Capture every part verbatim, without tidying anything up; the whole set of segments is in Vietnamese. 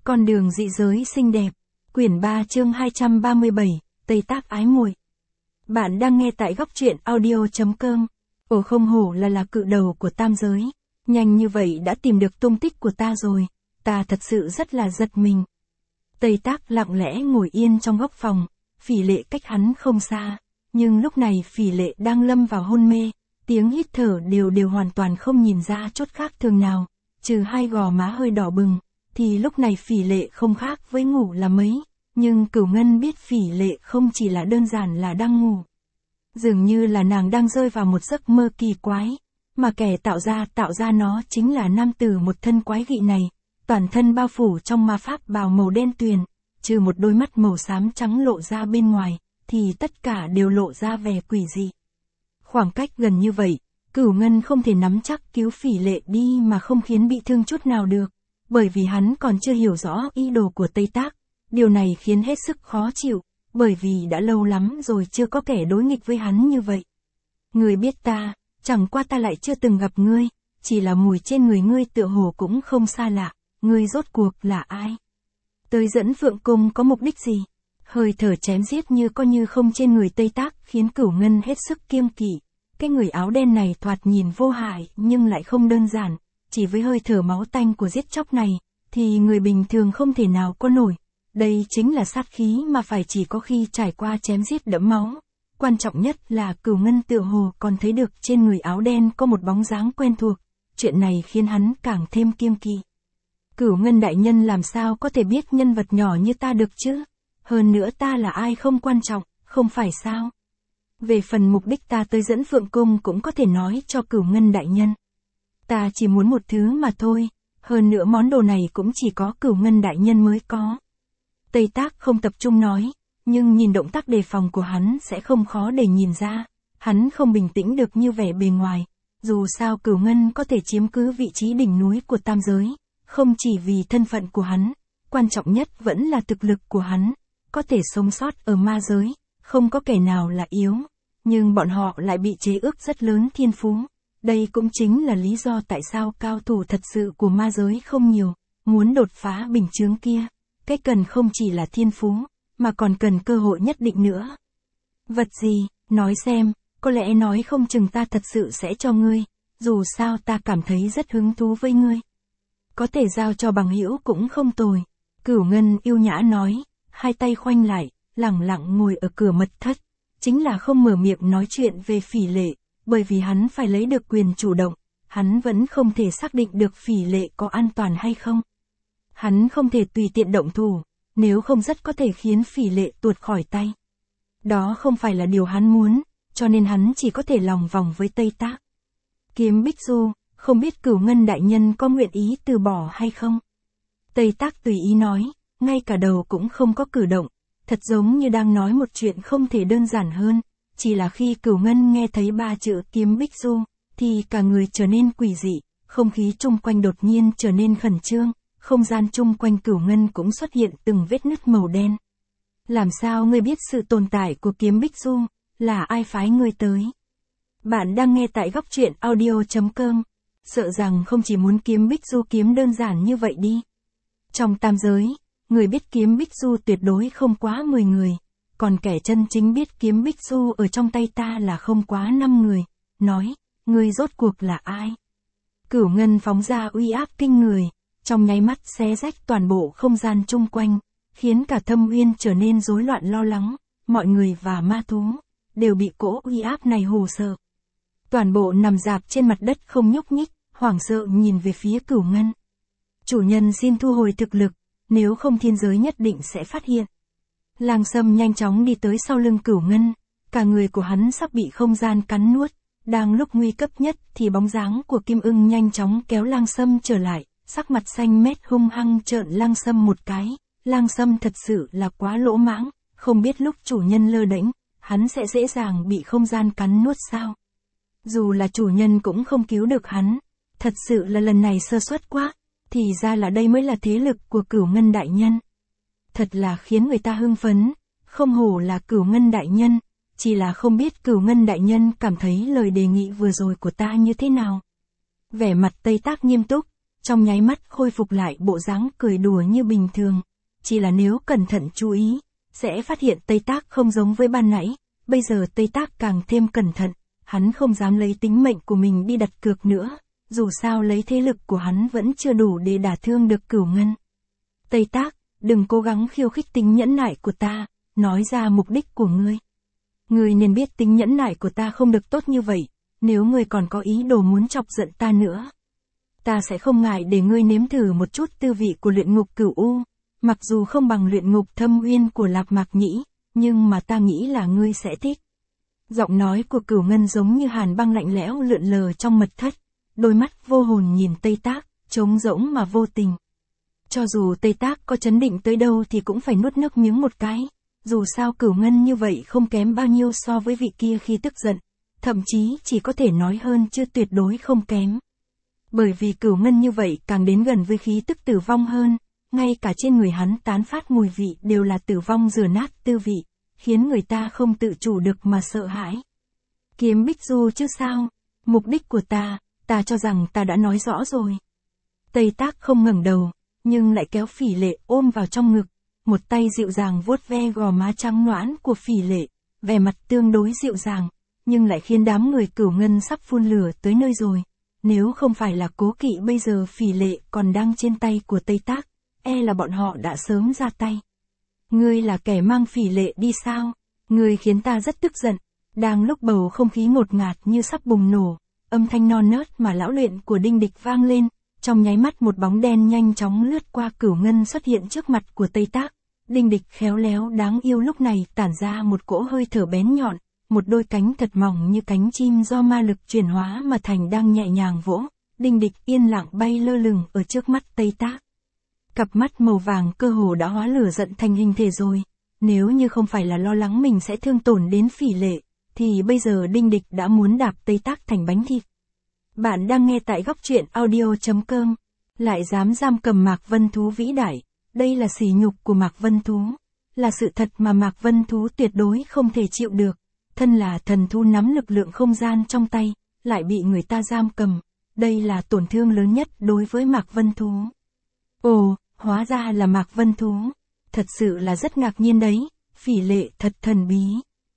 Con đường dị giới xinh đẹp. Quyển ba chương hai trăm ba mươi bảy, Tây Tác ái muội. Bạn đang nghe tại góc truyện audio.com. Ồ không hổ là là cự đầu của tam giới. Nhanh như vậy đã tìm được tung tích của ta rồi. Ta thật sự rất là giật mình. Tây Tác lặng lẽ ngồi yên trong góc phòng. Phỉ Lệ cách hắn không xa. Nhưng lúc này Phỉ Lệ đang lâm vào hôn mê. Tiếng hít thở đều đều hoàn toàn không nhìn ra chút khác thường nào. Trừ hai gò má hơi đỏ bừng. Thì lúc này Phỉ Lệ không khác với ngủ là mấy. Nhưng Cửu Ngân biết Phỉ Lệ không chỉ là đơn giản là đang ngủ. Dường như là nàng đang rơi vào một giấc mơ kỳ quái. Mà kẻ tạo ra tạo ra nó chính là nam tử một thân quái dị này. Toàn thân bao phủ trong ma pháp bào màu đen tuyền. Trừ một đôi mắt màu xám trắng lộ ra bên ngoài. Thì tất cả đều lộ ra vẻ quỷ dị. Khoảng cách gần như vậy, Cửu Ngân không thể nắm chắc cứu Phỉ Lệ đi mà không khiến bị thương chút nào được. Bởi vì hắn còn chưa hiểu rõ ý đồ của Tây Tác. Điều này khiến hết sức khó chịu, bởi vì đã lâu lắm rồi chưa có kẻ đối nghịch với hắn như vậy. Ngươi biết ta, chẳng qua ta lại chưa từng gặp ngươi, chỉ là mùi trên người ngươi tựa hồ cũng không xa lạ, ngươi rốt cuộc là ai? Tới dẫn Phượng Cung có mục đích gì? Hơi thở chém giết như có như không trên người Tây Tác khiến Cửu Ngân hết sức kiêng kỵ. Cái người áo đen này thoạt nhìn vô hại nhưng lại không đơn giản, chỉ với hơi thở máu tanh của giết chóc này, thì người bình thường không thể nào có nổi. Đây chính là sát khí mà phải chỉ có khi trải qua chém giết đẫm máu. Quan trọng nhất là Cửu Ngân tựa hồ còn thấy được trên người áo đen có một bóng dáng quen thuộc, chuyện này khiến hắn càng thêm kiêng kỵ. Cửu Ngân đại nhân làm sao có thể biết nhân vật nhỏ như ta được chứ? Hơn nữa ta là ai không quan trọng, không phải sao? Về phần mục đích ta tới dẫn Phượng Cung cũng có thể nói cho Cửu Ngân đại nhân. Ta chỉ muốn một thứ mà thôi, hơn nữa món đồ này cũng chỉ có Cửu Ngân đại nhân mới có. Tây Tác không tập trung nói, nhưng nhìn động tác đề phòng của hắn sẽ không khó để nhìn ra, hắn không bình tĩnh được như vẻ bề ngoài, dù sao Cửu Ngân có thể chiếm cứ vị trí đỉnh núi của tam giới, không chỉ vì thân phận của hắn, quan trọng nhất vẫn là thực lực của hắn, có thể sống sót ở ma giới, không có kẻ nào là yếu, nhưng bọn họ lại bị chế ước rất lớn thiên phú. Đây cũng chính là lý do tại sao cao thủ thật sự của ma giới không nhiều, muốn đột phá bình chướng kia. Cái cần không chỉ là thiên phú, mà còn cần cơ hội nhất định nữa. Vật gì, nói xem, có lẽ nói không chừng ta thật sự sẽ cho ngươi, dù sao ta cảm thấy rất hứng thú với ngươi. Có thể giao cho bằng hữu cũng không tồi. Cửu Ngân yêu nhã nói, hai tay khoanh lại, lẳng lặng ngồi ở cửa mật thất. Chính là không mở miệng nói chuyện về Phỉ Lệ, bởi vì hắn phải lấy được quyền chủ động, hắn vẫn không thể xác định được Phỉ Lệ có an toàn hay không. Hắn không thể tùy tiện động thủ, nếu không rất có thể khiến Phỉ Lệ tuột khỏi tay. Đó không phải là điều hắn muốn, cho nên hắn chỉ có thể lòng vòng với Tây Tác. Kiếm Bích Du, không biết Cửu Ngân đại nhân có nguyện ý từ bỏ hay không? Tây Tác tùy ý nói, ngay cả đầu cũng không có cử động, thật giống như đang nói một chuyện không thể đơn giản hơn, chỉ là khi Cửu Ngân nghe thấy ba chữ Kiếm Bích Du, thì cả người trở nên quỷ dị, không khí chung quanh đột nhiên trở nên khẩn trương. Không gian chung quanh Cửu Ngân cũng xuất hiện từng vết nứt màu đen. Làm sao ngươi biết sự tồn tại của Kiếm Bích Du, là ai phái ngươi tới? Bạn đang nghe tại góc truyện audio.com. Sợ rằng không chỉ muốn Kiếm Bích Du kiếm đơn giản như vậy đi. Trong tam giới, người biết Kiếm Bích Du tuyệt đối không quá mười người. Còn kẻ chân chính biết Kiếm Bích Du ở trong tay ta là không quá năm người. Nói, ngươi rốt cuộc là ai? Cửu Ngân phóng ra uy áp kinh người. Trong nháy mắt xé rách toàn bộ không gian chung quanh, khiến cả Thâm Uyên trở nên rối loạn lo lắng, mọi người và ma thú, đều bị cỗ uy áp này hù sợ. Toàn bộ nằm rạp trên mặt đất không nhúc nhích, hoảng sợ nhìn về phía Cửu Ngân. Chủ nhân xin thu hồi thực lực, nếu không thiên giới nhất định sẽ phát hiện. Lang Sâm nhanh chóng đi tới sau lưng Cửu Ngân, cả người của hắn sắp bị không gian cắn nuốt, đang lúc nguy cấp nhất thì bóng dáng của Kim Ưng nhanh chóng kéo Lang Sâm trở lại. Sắc mặt xanh mét hung hăng trợn Lang Sâm một cái, Lang Sâm thật sự là quá lỗ mãng, không biết lúc chủ nhân lơ đễnh, hắn sẽ dễ dàng bị không gian cắn nuốt sao. Dù là chủ nhân cũng không cứu được hắn, thật sự là lần này sơ suất quá, thì ra là đây mới là thế lực của Cửu Ngân đại nhân. Thật là khiến người ta hưng phấn, không hổ là Cửu Ngân đại nhân, chỉ là không biết Cửu Ngân đại nhân cảm thấy lời đề nghị vừa rồi của ta như thế nào. Vẻ mặt Tây Tác nghiêm túc. trong nháy mắt khôi phục lại bộ dáng cười đùa như bình thường. Chỉ là nếu cẩn thận chú ý, sẽ phát hiện Tây Tác không giống với ban nãy, bây giờ Tây Tác càng thêm cẩn thận, hắn không dám lấy tính mệnh của mình đi đặt cược nữa, dù sao lấy thế lực của hắn vẫn chưa đủ để đả thương được Cửu Ngân. Tây Tác, đừng cố gắng khiêu khích tính nhẫn nại của ta, nói ra mục đích của ngươi. Ngươi nên biết tính nhẫn nại của ta không được tốt như vậy, nếu ngươi còn có ý đồ muốn chọc giận ta nữa. Ta sẽ không ngại để ngươi nếm thử một chút tư vị của luyện ngục Cửu U, mặc dù không bằng luyện ngục Thâm Uyên của Lạp Mạc Nhĩ, nhưng mà ta nghĩ là ngươi sẽ thích. Giọng nói của Cửu Ngân giống như hàn băng lạnh lẽo lượn lờ trong mật thất, đôi mắt vô hồn nhìn Tây Tác, trống rỗng mà vô tình. Cho dù Tây Tác có chấn định tới đâu thì cũng phải nuốt nước miếng một cái, dù sao Cửu Ngân như vậy không kém bao nhiêu so với vị kia khi tức giận, thậm chí chỉ có thể nói hơn chứ tuyệt đối không kém. Bởi vì Cửu Ngân như vậy càng đến gần với khí tức tử vong hơn, ngay cả trên người hắn tán phát mùi vị đều là tử vong rửa nát tư vị, khiến người ta không tự chủ được mà sợ hãi. Kiếm Bích Du chứ sao? Mục đích của ta, ta cho rằng ta đã nói rõ rồi. Tây Tác không ngẩng đầu, nhưng lại kéo Phỉ Lệ ôm vào trong ngực, một tay dịu dàng vuốt ve gò má trắng nõn của Phỉ Lệ, vẻ mặt tương đối dịu dàng, nhưng lại khiến đám người Cửu Ngân sắp phun lửa tới nơi rồi. Nếu không phải là cố kỵ bây giờ Phỉ Lệ còn đang trên tay của Tây Tác, e là bọn họ đã sớm ra tay. Ngươi là kẻ mang Phỉ Lệ đi sao? Ngươi khiến ta rất tức giận. Đang lúc bầu không khí ngột ngạt như sắp bùng nổ, âm thanh non nớt mà lão luyện của Đinh Địch vang lên, trong nháy mắt một bóng đen nhanh chóng lướt qua Cửu Ngân xuất hiện trước mặt của Tây Tác. Đinh Địch khéo léo đáng yêu lúc này tản ra một cỗ hơi thở bén nhọn, một đôi cánh thật mỏng như cánh chim do ma lực chuyển hóa mà thành đang nhẹ nhàng vỗ. Đinh Địch yên lặng bay lơ lửng ở trước mắt Tây Tác. Cặp mắt màu vàng cơ hồ đã hóa lửa giận thành hình thể rồi, nếu như không phải là lo lắng mình sẽ thương tổn đến Phỉ Lệ, thì bây giờ Đinh Địch đã muốn đạp Tây Tác thành bánh thịt. Bạn đang nghe tại góc truyện audio chấm com, lại dám giam cầm Mạc Vân Thú vĩ đại, đây là sỉ nhục của Mạc Vân Thú, là sự thật mà Mạc Vân Thú tuyệt đối không thể chịu được, thân là thần thú nắm lực lượng không gian trong tay, lại bị người ta giam cầm, đây là tổn thương lớn nhất đối với Mạc Vân Thú. Ồ, hóa ra là Mạc Vân Thú, thật sự là rất ngạc nhiên đấy, Phỉ Lệ thật thần bí.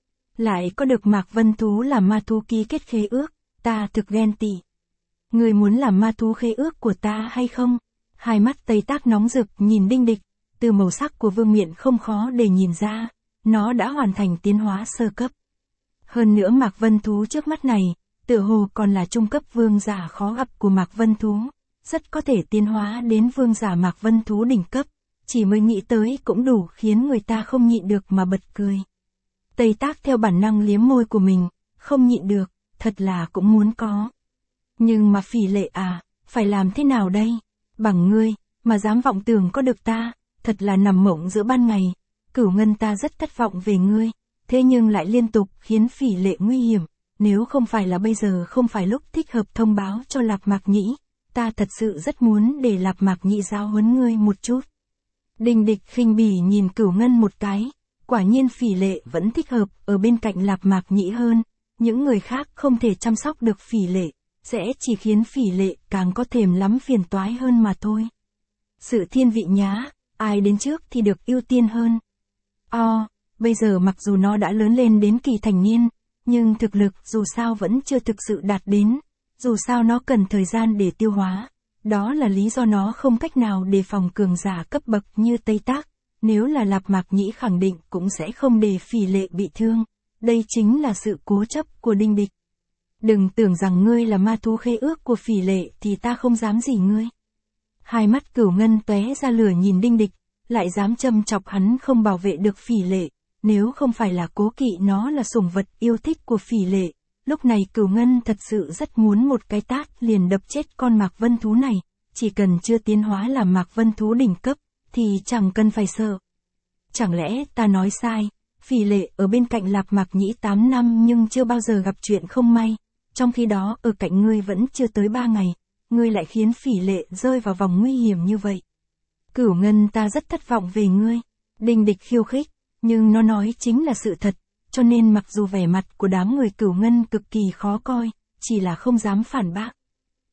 Lại có được Mạc Vân Thú làm ma thú ký kết khế ước, ta thực ghen tị. Người muốn làm ma thú khế ước của ta hay không? Hai mắt Tây Tác nóng rực nhìn Đinh Địch, từ màu sắc của vương miện không khó để nhìn ra, nó đã hoàn thành tiến hóa sơ cấp. Hơn nữa Mạc Vân Thú trước mắt này, tựa hồ còn là trung cấp vương giả khó gặp của Mạc Vân Thú, rất có thể tiến hóa đến vương giả Mạc Vân Thú đỉnh cấp, chỉ mới nghĩ tới cũng đủ khiến người ta không nhịn được mà bật cười. Tây Tác theo bản năng liếm môi của mình, không nhịn được, thật là cũng muốn có. Nhưng mà Phỉ Lệ à, phải làm thế nào đây? Bằng ngươi, mà dám vọng tưởng có được ta, thật là nằm mộng giữa ban ngày. Cửu Ngân ta rất thất vọng về ngươi, thế nhưng lại liên tục khiến Phỉ Lệ nguy hiểm. Nếu không phải là bây giờ không phải lúc thích hợp thông báo cho Lạp Mạc Nhĩ, ta thật sự rất muốn để Lạp Mạc Nhĩ giáo huấn ngươi một chút. Đinh Địch khinh bỉ nhìn Cửu Ngân một cái, quả nhiên Phỉ Lệ vẫn thích hợp ở bên cạnh Lạp Mạc Nhĩ hơn, những người khác không thể chăm sóc được Phỉ Lệ, sẽ chỉ khiến Phỉ Lệ càng có thèm lắm phiền toái hơn mà thôi. Sự thiên vị nhá, ai đến trước thì được ưu tiên hơn. O, bây giờ mặc dù nó đã lớn lên đến kỳ thành niên, nhưng thực lực dù sao vẫn chưa thực sự đạt đến, dù sao nó cần thời gian để tiêu hóa, đó là lý do nó không cách nào đề phòng cường giả cấp bậc như Tây Tác, nếu là Lạp Mạc Nhĩ khẳng định cũng sẽ không để Phỉ Lệ bị thương, đây chính là sự cố chấp của Đinh Địch. Đừng tưởng rằng ngươi là ma thú khế ước của Phỉ Lệ thì ta không dám gì ngươi. Hai mắt Cửu Ngân tóe ra lửa nhìn Đinh Địch, lại dám châm chọc hắn không bảo vệ được Phỉ Lệ, nếu không phải là cố kỵ nó là sủng vật yêu thích của Phỉ Lệ, lúc này Cửu Ngân thật sự rất muốn một cái tát liền đập chết con Mạc Vân Thú này, chỉ cần chưa tiến hóa làm Mạc Vân Thú đỉnh cấp, thì chẳng cần phải sợ. Chẳng lẽ ta nói sai, Phỉ Lệ ở bên cạnh Lạp Mạc Nhĩ tám năm nhưng chưa bao giờ gặp chuyện không may, trong khi đó ở cạnh ngươi vẫn chưa tới ba ngày, ngươi lại khiến Phỉ Lệ rơi vào vòng nguy hiểm như vậy. Cửu Ngân ta rất thất vọng về ngươi, Đinh Địch khiêu khích, nhưng nó nói chính là sự thật, cho nên mặc dù vẻ mặt của đám người Cửu Ngân cực kỳ khó coi, chỉ là không dám phản bác.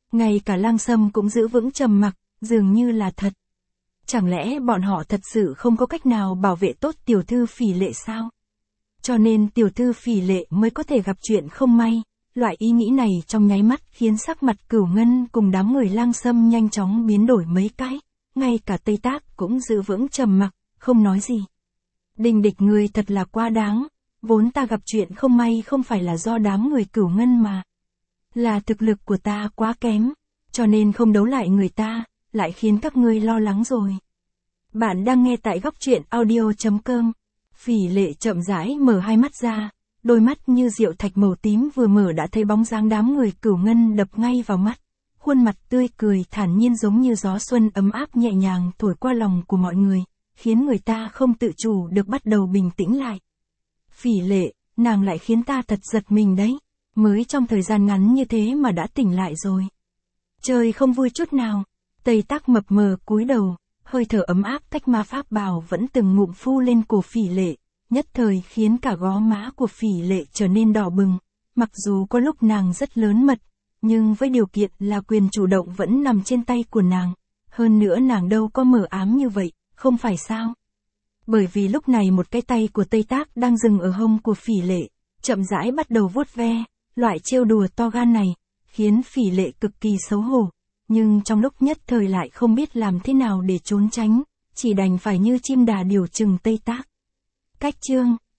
Ngay cả Lang Sâm cũng giữ vững trầm mặc, dường như là thật. Chẳng lẽ bọn họ thật sự không có cách nào bảo vệ tốt tiểu thư Phỉ Lệ sao? Cho nên tiểu thư Phỉ Lệ mới có thể gặp chuyện không may. Loại ý nghĩ này trong nháy mắt khiến sắc mặt Cửu Ngân cùng đám người Lang Sâm nhanh chóng biến đổi mấy cái. Ngay cả Tây Tác cũng giữ vững trầm mặc, không nói gì. Đinh Địch người thật là quá đáng. Vốn ta gặp chuyện không may không phải là do đám người Cửu Ngân mà. Là thực lực của ta quá kém. Cho nên không đấu lại người ta, lại khiến các ngươi lo lắng rồi. Bạn đang nghe tại góc truyện audio chấm com. Phỉ Lệ chậm rãi mở hai mắt ra. Đôi mắt như rượu thạch màu tím vừa mở đã thấy bóng dáng đám người Cửu Ngân đập ngay vào mắt. Khuôn mặt tươi cười thản nhiên giống như gió xuân ấm áp nhẹ nhàng thổi qua lòng của mọi người, khiến người ta không tự chủ được bắt đầu bình tĩnh lại. Phỉ Lệ, nàng lại khiến ta thật giật mình đấy. Mới trong thời gian ngắn như thế mà đã tỉnh lại rồi. Trời không vui chút nào. Tây Tác mập mờ cúi đầu, hơi thở ấm áp cách ma pháp bào vẫn từng ngụm phu lên cổ Phỉ Lệ, nhất thời khiến cả gò má của Phỉ Lệ trở nên đỏ bừng. Mặc dù có lúc nàng rất lớn mật, nhưng với điều kiện là quyền chủ động vẫn nằm trên tay của nàng. Hơn nữa nàng đâu có mờ ám như vậy, không phải sao? Bởi vì lúc này một cái tay của Tây Tác đang dừng ở hông của Phỉ Lệ, chậm rãi bắt đầu vuốt ve. Loại trêu đùa to gan này, khiến Phỉ Lệ cực kỳ xấu hổ, nhưng trong lúc nhất thời lại không biết làm thế nào để trốn tránh, chỉ đành phải như chim đà điểu chừng Tây Tác. Cách chương